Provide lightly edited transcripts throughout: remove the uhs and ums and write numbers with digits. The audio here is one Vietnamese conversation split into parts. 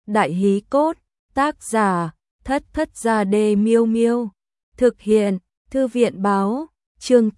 Đại hí cốt, tác giả, Thất Thất Gia Đê Miêu Miêu. Thực hiện, Thư viện báo, chương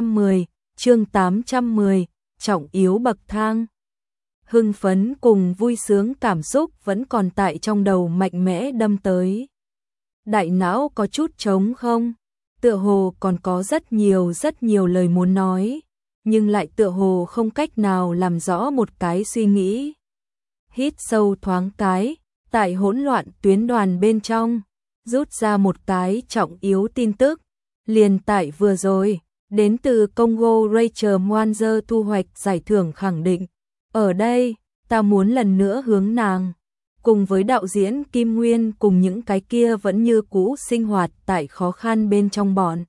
810, trọng yếu bậc thang. Hưng phấn cùng vui sướng cảm xúc vẫn còn tại trong đầu mạnh mẽ đâm tới. Đại não có chút trống không, tựa hồ còn có rất nhiều lời muốn nói, nhưng lại tựa hồ không cách nào làm rõ một cái suy nghĩ. Hít sâu thoáng cái, tại hỗn loạn tuyến đoàn bên trong, rút ra một cái trọng yếu tin tức, liền tại vừa rồi, đến từ Congo Rachel Mwanza thu hoạch giải thưởng khẳng định. Ở đây, ta muốn lần nữa hướng nàng, cùng với đạo diễn Kim Nguyên cùng những cái kia vẫn như cũ sinh hoạt tại khó khăn bên trong bọn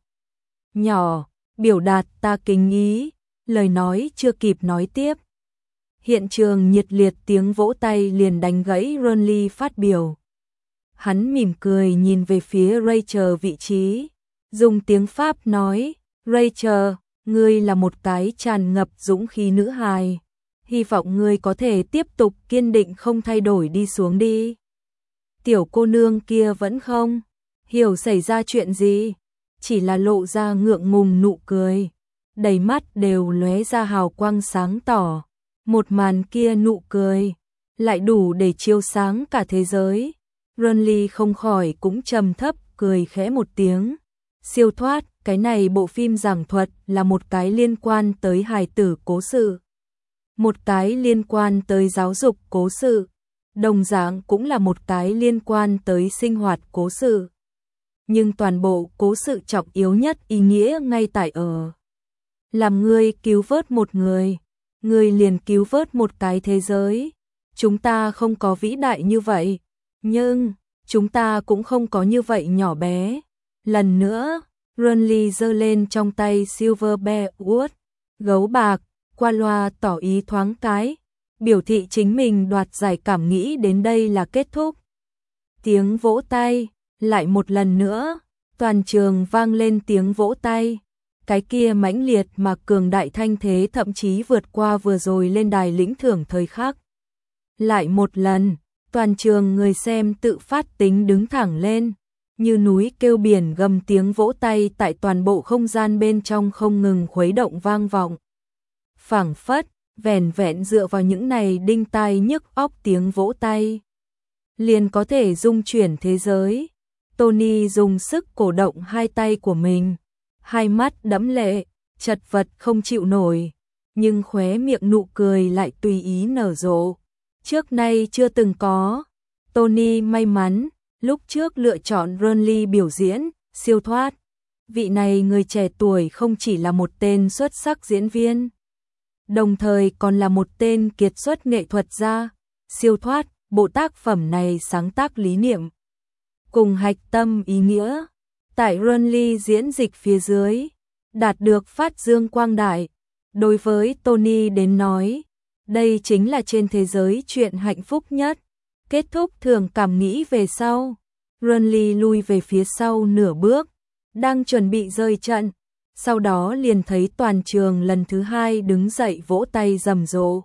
nhỏ, biểu đạt ta kính ý, lời nói chưa kịp nói tiếp. Hiện trường nhiệt liệt tiếng vỗ tay liền đánh gãy Ronly phát biểu. Hắn mỉm cười nhìn về phía Rachel vị trí, dùng tiếng Pháp nói, Rachel, ngươi là một cái tràn ngập dũng khí nữ hài. Hy vọng ngươi có thể tiếp tục kiên định không thay đổi đi xuống đi. Tiểu cô nương kia vẫn không hiểu xảy ra chuyện gì, chỉ là lộ ra ngượng ngùng nụ cười, đầy mắt đều lóe ra hào quang sáng tỏ. Một màn kia nụ cười, lại đủ để chiếu sáng cả thế giới. Ronly không khỏi cũng trầm thấp cười khẽ một tiếng. Siêu thoát, cái này bộ phim giảng thuật là một cái liên quan tới hài tử cố sự. Một cái liên quan tới giáo dục cố sự, đồng dạng cũng là một cái liên quan tới sinh hoạt cố sự. Nhưng toàn bộ cố sự trọng yếu nhất ý nghĩa ngay tại ở. Làm ngươi cứu vớt một người, ngươi liền cứu vớt một cái thế giới. Chúng ta không có vĩ đại như vậy, nhưng chúng ta cũng không có như vậy nhỏ bé. Lần nữa, Ronly giơ lên trong tay Silver Bear Wood, gấu bạc, qua loa tỏ ý thoáng cái, biểu thị chính mình đoạt giải cảm nghĩ đến đây là kết thúc. Tiếng vỗ tay, lại một lần nữa, toàn trường vang lên tiếng vỗ tay. Cái kia mãnh liệt mà cường đại thanh thế thậm chí vượt qua vừa rồi lên đài lĩnh thưởng thời khắc. Lại một lần, toàn trường người xem tự phát tính đứng thẳng lên, như núi kêu biển gầm tiếng vỗ tay tại toàn bộ không gian bên trong không ngừng khuấy động vang vọng. Phảng phất, vẻn vẹn dựa vào những này đinh tai nhức óc tiếng vỗ tay, liền có thể dung chuyển thế giới. Tony dùng sức cổ động hai tay của mình, hai mắt đẫm lệ, chật vật không chịu nổi, nhưng khóe miệng nụ cười lại tùy ý nở rộ. Trước nay chưa từng có. Tony may mắn, lúc trước lựa chọn Ronly biểu diễn, siêu thoát. Vị này người trẻ tuổi không chỉ là một tên xuất sắc diễn viên, đồng thời còn là một tên kiệt xuất nghệ thuật gia. Siêu thoát, bộ tác phẩm này sáng tác lý niệm cùng hạch tâm ý nghĩa, tại Ronly diễn dịch phía dưới, đạt được phát dương quang đại. Đối với Tony đến nói, đây chính là trên thế giới chuyện hạnh phúc nhất. Kết thúc thường cảm nghĩ về sau, Ronly lui về phía sau nửa bước, đang chuẩn bị rời trận, sau đó liền thấy toàn trường lần thứ hai đứng dậy vỗ tay rầm rộ.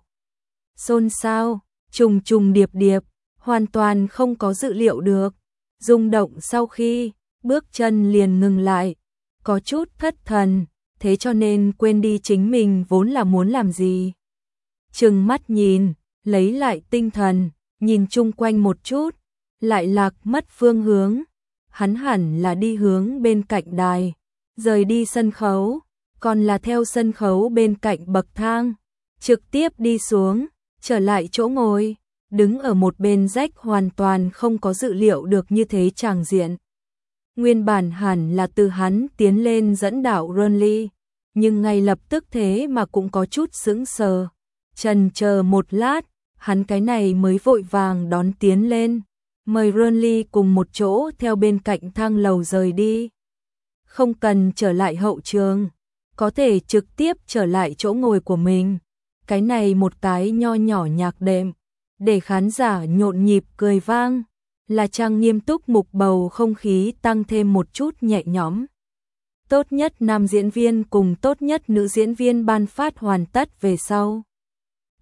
Xôn xao, trùng trùng điệp điệp, hoàn toàn không có dự liệu được. Rung động sau khi, bước chân liền ngừng lại, có chút thất thần, thế cho nên quên đi chính mình vốn là muốn làm gì. Trừng mắt nhìn, lấy lại tinh thần, nhìn chung quanh một chút, lại lạc mất phương hướng. Hắn hẳn là đi hướng bên cạnh đài, rời đi sân khấu, còn là theo sân khấu bên cạnh bậc thang, trực tiếp đi xuống, trở lại chỗ ngồi, đứng ở một bên rách hoàn toàn không có dự liệu được như thế tràng diện. Nguyên bản hẳn là từ hắn tiến lên dẫn đạo Ronly, nhưng ngay lập tức thế mà cũng có chút sững sờ. Chần chờ một lát, hắn cái này mới vội vàng đón tiến lên, mời Ronly cùng một chỗ theo bên cạnh thang lầu rời đi. Không cần trở lại hậu trường, có thể trực tiếp trở lại chỗ ngồi của mình. Cái này một cái nho nhỏ nhạc đệm, để khán giả nhộn nhịp cười vang, là trang nghiêm túc mục bầu không khí tăng thêm một chút nhẹ nhõm. Tốt nhất nam diễn viên cùng tốt nhất nữ diễn viên ban phát hoàn tất về sau.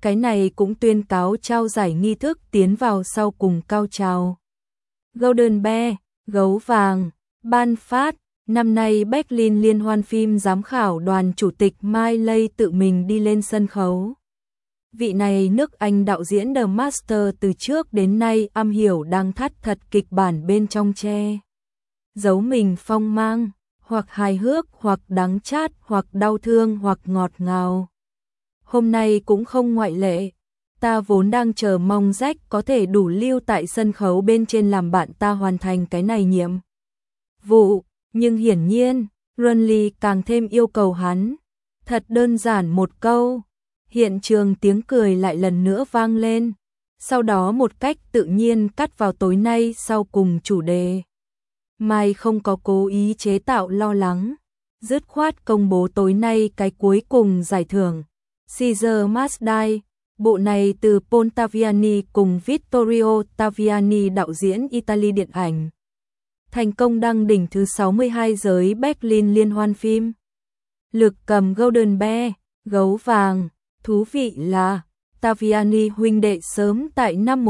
cái này cũng tuyên cáo trao giải nghi thức tiến vào sau cùng cao trào. Golden Bear, gấu vàng, ban phát, năm nay Berlin Liên hoan phim giám khảo đoàn chủ tịch Mai Lây tự mình đi lên sân khấu. Vị này nước Anh đạo diễn The Master từ trước đến nay am hiểu đang thắt thật kịch bản bên trong che. Giấu mình phong mang, hoặc hài hước, hoặc đắng chát, hoặc đau thương, hoặc ngọt ngào. Hôm nay cũng không ngoại lệ. Ta vốn đang chờ mong Jack có thể đủ lưu tại sân khấu bên trên làm bạn ta hoàn thành cái này nhiệm vụ, nhưng hiển nhiên, Runley càng thêm yêu cầu hắn. Thật đơn giản một câu. Hiện trường tiếng cười lại lần nữa vang lên, sau đó một cách tự nhiên cắt vào tối nay sau cùng chủ đề. Mai không có cố ý chế tạo lo lắng, dứt khoát công bố tối nay cái cuối cùng giải thưởng. Caesar Must Die, bộ này từ Paul Taviani cùng Vittorio Taviani đạo diễn Italy điện ảnh. Thành công đăng đỉnh thứ 62 giới Berlin Liên hoan phim. Lực cầm Golden Bear, gấu vàng. Thú vị là, Taviani huynh đệ sớm tại năm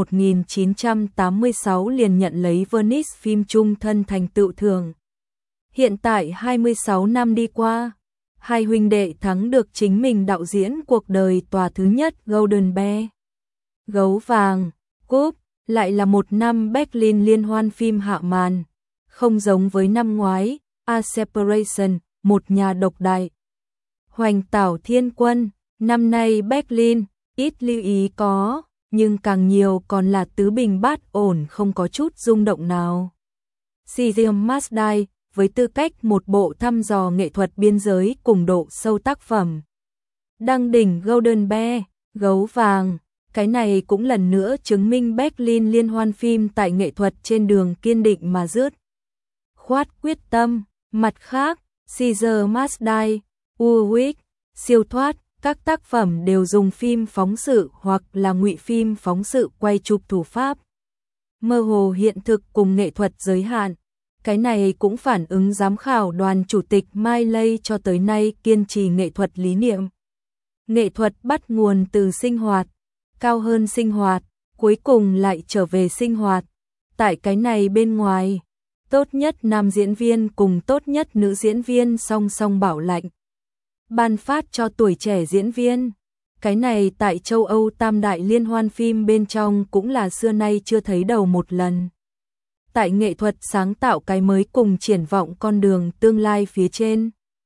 1986 liền nhận lấy Venice phim trung thân thành tựu thưởng. Hiện tại 26 năm đi qua, hai huynh đệ thắng được chính mình đạo diễn cuộc đời tòa thứ nhất Golden Bear. Gấu vàng, cúp, lại là một năm Berlin Liên hoan phim hạ màn, không giống với năm ngoái, A Separation, một nhà độc đại. Hoành tảo thiên quân. Năm nay Berlin, ít lưu ý có, nhưng càng nhiều còn là tứ bình bát ổn không có chút rung động nào. Caesar Must Die, với tư cách một bộ thăm dò nghệ thuật biên giới cùng độ sâu tác phẩm. Đăng đỉnh Golden Bear, gấu vàng, cái này cũng lần nữa chứng minh Berlin Liên hoan phim tại nghệ thuật trên đường kiên định mà dứt khoát quyết tâm. Mặt khác, Caesar Must Die, Urwix, siêu thoát, các tác phẩm đều dùng phim phóng sự hoặc là ngụy phim phóng sự quay chụp thủ pháp mơ hồ hiện thực cùng nghệ thuật giới hạn. Cái này cũng phản ứng giám khảo đoàn chủ tịch Mai Lây cho tới nay kiên trì nghệ thuật lý niệm. Nghệ thuật bắt nguồn từ sinh hoạt, cao hơn sinh hoạt, cuối cùng lại trở về sinh hoạt. Tại cái này bên ngoài, tốt nhất nam diễn viên cùng tốt nhất nữ diễn viên song song bảo lãnh. Ban phát cho tuổi trẻ diễn viên. Cái này tại châu Âu tam đại liên hoan phim bên trong cũng là xưa nay chưa thấy đầu một lần. Tại nghệ thuật sáng tạo cái mới cùng triển vọng con đường tương lai phía trên.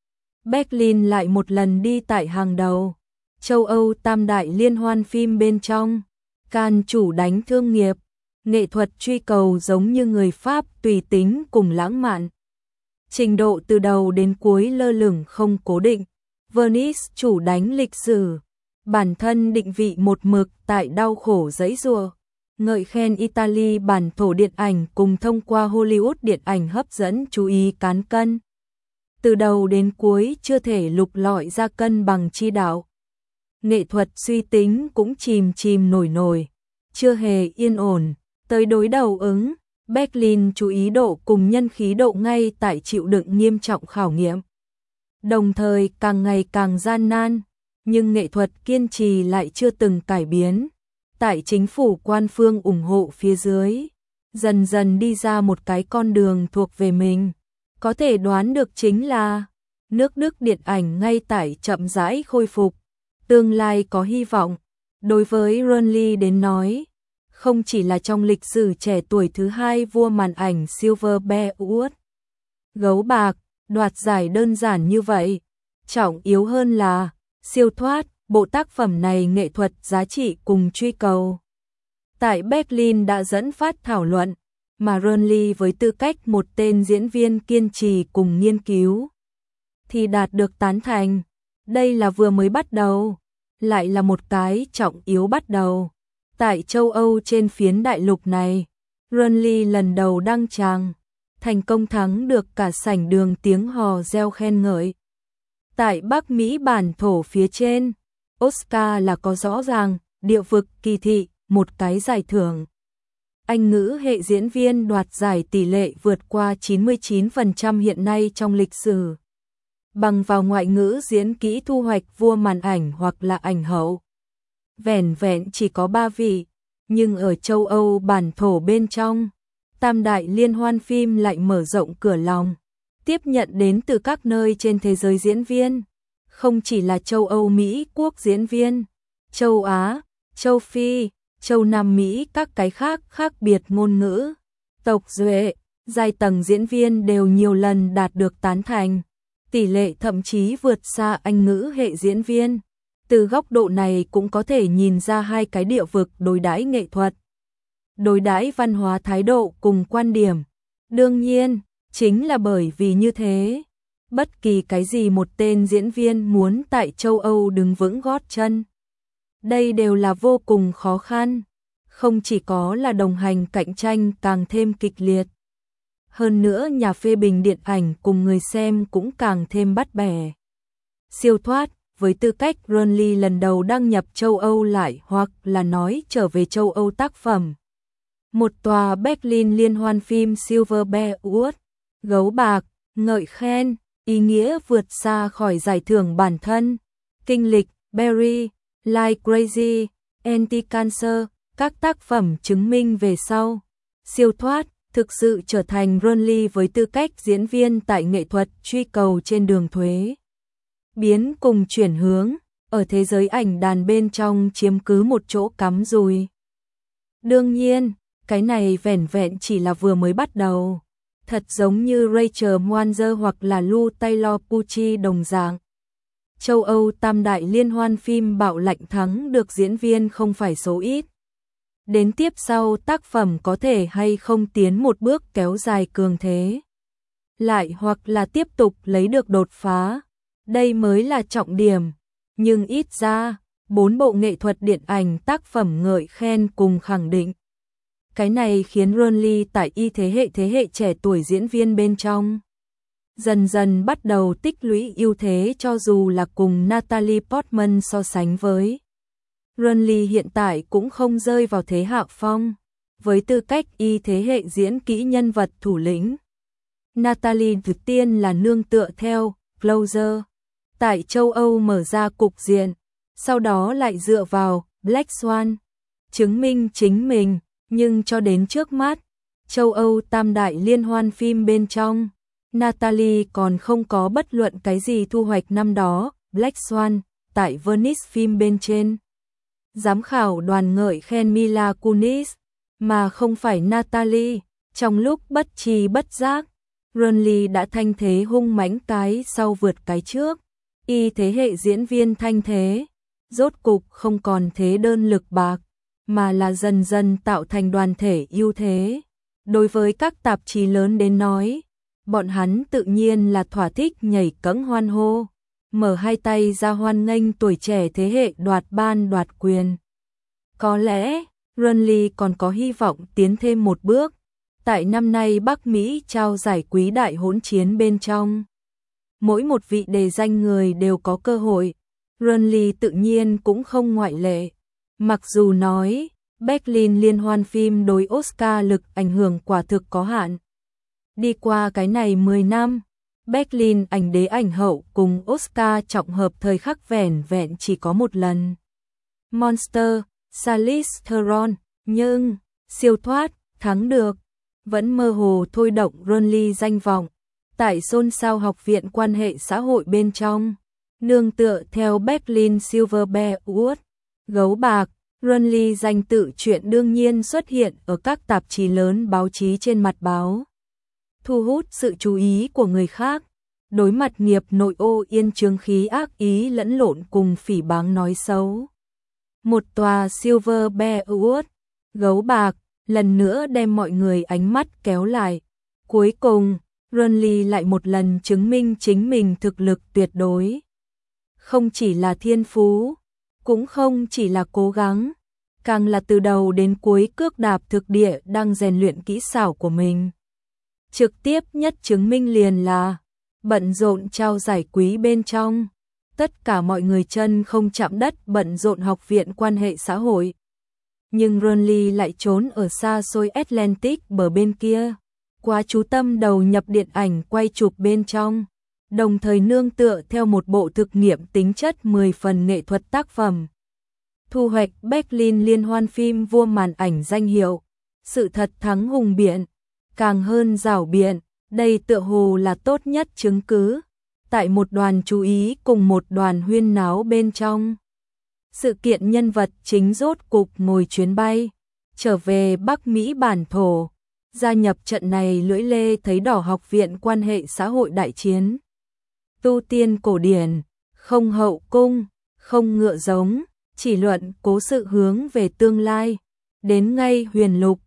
Berlin lại một lần đi tại hàng đầu. Châu Âu tam đại liên hoan phim bên trong. Cannes chủ đánh thương nghiệp. Nghệ thuật truy cầu giống như người Pháp tùy tính cùng lãng mạn. Trình độ từ đầu đến cuối lơ lửng không cố định. Venice chủ đánh lịch sử, bản thân định vị một mực tại đau khổ giãy giụa, ngợi khen Italy bản thổ điện ảnh cùng thông qua Hollywood điện ảnh hấp dẫn chú ý cán cân. Từ đầu đến cuối chưa thể lục lọi ra cân bằng chi đạo. Nghệ thuật suy tính cũng chìm nổi, chưa hề yên ổn, tới đối đầu ứng, Berlin chú ý độ cùng nhân khí độ ngay tại chịu đựng nghiêm trọng khảo nghiệm. Đồng thời càng ngày càng gian nan, nhưng nghệ thuật kiên trì lại chưa từng cải biến. Tại chính phủ quan phương ủng hộ phía dưới, dần dần đi ra một cái con đường thuộc về mình. Có thể đoán được chính là, nước Đức điện ảnh ngay tại chậm rãi khôi phục, tương lai có hy vọng. Đối với Runley đến nói, không chỉ là trong lịch sử trẻ tuổi thứ hai vua màn ảnh Silver Bear Award, gấu bạc, đoạt giải đơn giản như vậy, trọng yếu hơn là siêu thoát, bộ tác phẩm này nghệ thuật giá trị cùng truy cầu. Tại Berlin đã dẫn phát thảo luận, mà Runley với tư cách một tên diễn viên kiên trì cùng nghiên cứu, thì đạt được tán thành. Đây là vừa mới bắt đầu, lại là một cái trọng yếu bắt đầu. Tại châu Âu trên phiến đại lục này, Runley lần đầu đăng tràng, thành công thắng được cả sảnh đường tiếng hò reo khen ngợi. Tại Bắc Mỹ bản thổ phía trên, Oscar là có rõ ràng, địa vực kỳ thị, một cái giải thưởng. Anh ngữ hệ diễn viên đoạt giải tỷ lệ vượt qua 99% hiện nay trong lịch sử. Bằng vào ngoại ngữ diễn kỹ thu hoạch vua màn ảnh hoặc là ảnh hậu. vẻn vẹn chỉ có 3 vị, nhưng ở châu Âu bản thổ bên trong, Tam đại liên hoan phim lại mở rộng cửa lòng, tiếp nhận đến từ các nơi trên thế giới diễn viên, không chỉ là châu Âu Mỹ quốc diễn viên, châu Á, châu Phi, châu Nam Mỹ các cái khác khác biệt ngôn ngữ, tộc duệ, giai tầng diễn viên đều nhiều lần đạt được tán thành, tỷ lệ thậm chí vượt xa Anh ngữ hệ diễn viên. Từ góc độ này cũng có thể nhìn ra hai cái địa vực đối đãi nghệ thuật, đối đãi văn hóa thái độ cùng quan điểm. Đương nhiên, chính là bởi vì như thế, bất kỳ cái gì một tên diễn viên muốn tại châu Âu đứng vững gót chân, đây đều là vô cùng khó khăn, không chỉ có là đồng hành cạnh tranh càng thêm kịch liệt. Hơn nữa nhà phê bình điện ảnh cùng người xem cũng càng thêm bắt bẻ. Siêu thoát, với tư cách Ronly lần đầu đăng nhập châu Âu lại hoặc là nói trở về châu Âu tác phẩm. Một tòa Berlin liên hoan phim Silver Bear Award, gấu bạc, ngợi khen, ý nghĩa vượt xa khỏi giải thưởng bản thân, kinh lịch, Barry, Like Crazy, Anti-Cancer, các tác phẩm chứng minh về sau. Siêu thoát, thực sự trở thành Ronly với tư cách diễn viên tại nghệ thuật truy cầu trên đường thuế. Biến cùng chuyển hướng, ở thế giới ảnh đàn bên trong chiếm cứ một chỗ cắm rùi. Đương nhiên, cái này vẻn vẹn chỉ là vừa mới bắt đầu. Thật giống như Rachel Moanzer hoặc là Lou Taylor Pucci đồng dạng. Châu Âu tam đại liên hoan phim bạo lạnh thắng được diễn viên không phải số ít. Đến tiếp sau tác phẩm có thể hay không tiến một bước kéo dài cường thế. Lại hoặc là tiếp tục lấy được đột phá. Đây mới là trọng điểm. Nhưng ít ra, 4 bộ nghệ thuật điện ảnh tác phẩm ngợi khen cùng khẳng định. Cái này khiến Ronly tại thế hệ trẻ tuổi diễn viên bên trong dần dần bắt đầu tích lũy ưu thế, cho dù là cùng Natalie Portman so sánh với. Ronly hiện tại cũng không rơi vào thế hạ phong, với tư cách thế hệ diễn kỹ nhân vật thủ lĩnh. Natalie đầu tiên là nương tựa theo Closer tại châu Âu mở ra cục diện, sau đó lại dựa vào Black Swan chứng minh chính mình, nhưng cho đến trước mắt, châu Âu tam đại liên hoan phim bên trong, Natalie còn không có bất luận cái gì thu hoạch năm đó. Black Swan tại Venice phim bên trên, giám khảo đoàn ngợi khen Mila Kunis, mà không phải Natalie. Trong lúc bất tri bất giác, Ronly đã thanh thế hung mãnh cái sau vượt cái trước. Thế hệ diễn viên thanh thế, rốt cục không còn thế đơn lực bạc, mà là dần dần tạo thành đoàn thể ưu thế. Đối với các tạp chí lớn đến nói, bọn hắn tự nhiên là thỏa thích nhảy cẫng hoan hô, mở hai tay ra hoan nghênh tuổi trẻ thế hệ đoạt ban đoạt quyền. Có lẽ, Ronly còn có hy vọng tiến thêm một bước, tại năm nay Bắc Mỹ trao giải quý đại hỗn chiến bên trong. Mỗi một vị đề danh người đều có cơ hội, Ronly tự nhiên cũng không ngoại lệ. Mặc dù nói, Berlin liên hoan phim đối Oscar lực ảnh hưởng quả thực có hạn. Đi qua cái này 10 năm, Berlin ảnh đế ảnh hậu cùng Oscar trọng hợp thời khắc vẻn vẹn chỉ có một lần. Monster, Charlize Theron, nhưng siêu thoát, thắng được, vẫn mơ hồ thôi động Ronly danh vọng. Tại xôn xao học viện quan hệ xã hội bên trong, nương tựa theo Berlin Silver Bear Award, gấu bạc, Ronly danh tự truyện đương nhiên xuất hiện ở các tạp chí lớn báo chí trên mặt báo, thu hút sự chú ý của người khác. Đối mặt nghiệp nội ô yên chướng khí ác ý lẫn lộn cùng phỉ báng nói xấu, một tòa Silver Bear Award, gấu bạc, lần nữa đem mọi người ánh mắt kéo lại. Cuối cùng, Ronly lại một lần chứng minh chính mình thực lực tuyệt đối. Không chỉ là thiên phú, cũng không chỉ là cố gắng, càng là từ đầu đến cuối cước đạp thực địa đang rèn luyện kỹ xảo của mình. Trực tiếp nhất chứng minh liền là bận rộn trao giải quý bên trong, tất cả mọi người chân không chạm đất bận rộn học viện quan hệ xã hội. Nhưng Ronly lại trốn ở xa xôi Atlantic bờ bên kia, quá chú tâm đầu nhập điện ảnh quay chụp bên trong, đồng thời nương tựa theo một bộ thực nghiệm tính chất 10 phần nghệ thuật tác phẩm. thu hoạch Berlin liên hoan phim vua màn ảnh danh hiệu, sự thật thắng hùng biện, càng hơn rảo biện, đây tựa hồ là tốt nhất chứng cứ. Tại một đoàn chú ý cùng một đoàn huyên náo bên trong. Sự kiện nhân vật chính rốt cục ngồi chuyến bay, trở về Bắc Mỹ bản thổ, gia nhập trận này lưỡi lê thấy đỏ học viện quan hệ xã hội đại chiến. Tu tiên cổ điển, không hậu cung, không ngựa giống, chỉ luận cố sự hướng về tương lai, đến ngay huyền lục,